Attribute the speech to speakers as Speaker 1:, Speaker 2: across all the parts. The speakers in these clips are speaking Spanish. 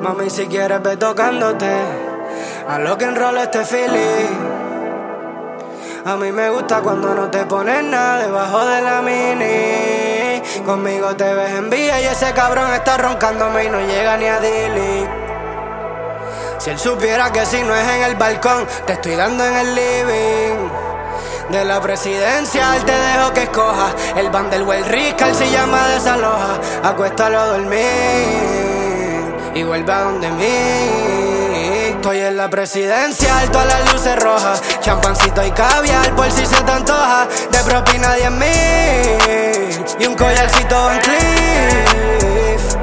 Speaker 1: Mami, si quieres ve tocándote a lo que enrola este feeling. A mí me gusta cuando no te pones nada debajo de la mini. Conmigo te ves en vía y ese cabrón está roncándome y no llega ni a delete. Si él supiera que si no es en el balcón, te estoy dando en el living. De la presidencial te dejo que escojas el bundle o el Riscal, si llama desaloja. Acuéstalo a dormir y vuelve a donde mí. Estoy en la presidencial, todas las luces rojas, champancito y caviar por si se te antoja. De propina 10,000 y un collarcito Van Cleef.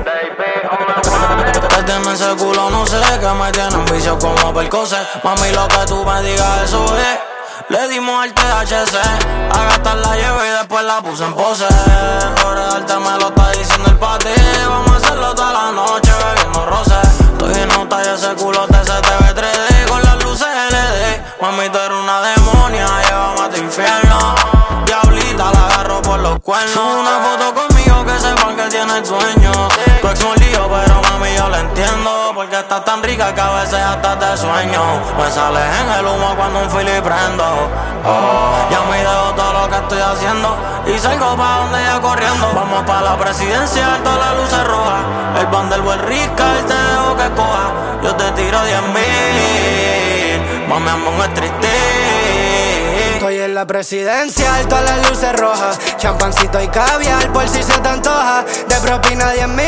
Speaker 2: Te tiene ese culo, no sé, que me tiene un vicio como percose. Mami, lo que tú me digas, eso es. Le dimos al THC, a gastar la llevo y después la puse en pose. Ahora darte me lo está diciendo el pati. Vamos a hacerlo toda la noche bebiendo roce. Estoy en nota y ese culote se te ve 3D con las luces LED. Mami, tú eres una demonia, llévame a tu infierno. Diablita, la agarro por los cuernos. Una foto conmigo que sepan que tiene el sueño. Tu ex un lío, pero mami yo lo entiendo, porque estás tan rica que a veces hasta te sueño. Me sales en el humo cuando un fili prendo. Ya me dejo todo lo que estoy haciendo y salgo pa' donde ya corriendo. Vamos pa' la presidencial, todas las luces rojas. El bundle o el Riscal, te dejo que coja. Yo te tiro 10,000, mami, hazme un striptease.
Speaker 1: Estoy en la presidencial, todas las luces rojas, champancito y caviar por si se te antoja. De propina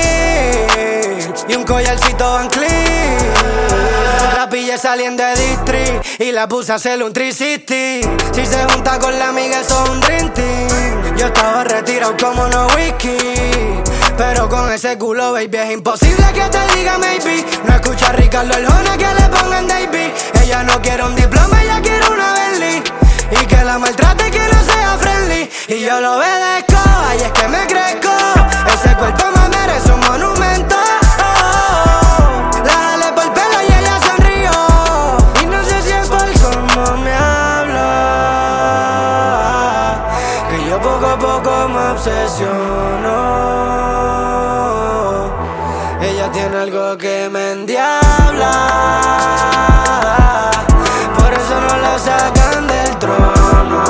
Speaker 1: 10,000 y un collarcito Van Cleef. La pillé saliendo de District y la puse a hacerle un 360. Si se junta con la amiga eso es un dream team. Yo estaba retirado como no whisky, pero con ese culo, baby, es imposible que te diga maybe. No escucha a Ricardo Arjona que le pongan Davey. Ella no quiere un diploma, ella quiere una Bentley. Y que la maltrate y que no sea friendly. Y yo lo obedezco, ay es que me crezco. Ese cuerpo me merece un monumento. La jalé por pelo y ella sonrió. Y no sé si es por cómo me habla, que yo poco a poco me obsesiono. Ella tiene algo que me endiabla, por eso no la sacan del trono.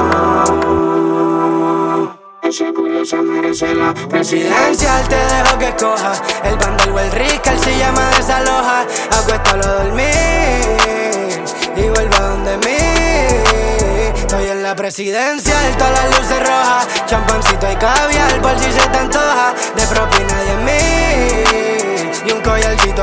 Speaker 1: Ese culo se merece la presidencial, te dejo que escojas el bundle o el Riscal, si llama desaloja. Acuéstalo a dormir y vuelve a donde mí. Estoy en la presidencial, todas las luces rojas, champancito y caviar por si se te antoja. De propina 10,000 y un collarcito